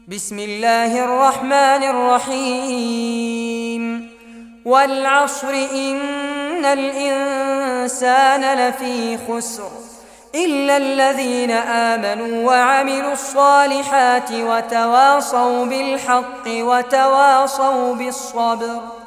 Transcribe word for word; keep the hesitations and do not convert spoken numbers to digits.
بسم الله الرحمن الرحيم والعصر إن الإنسان لفي خسر إلا الذين آمنوا وعملوا الصالحات وتواصوا بالحق وتواصوا بالصبر.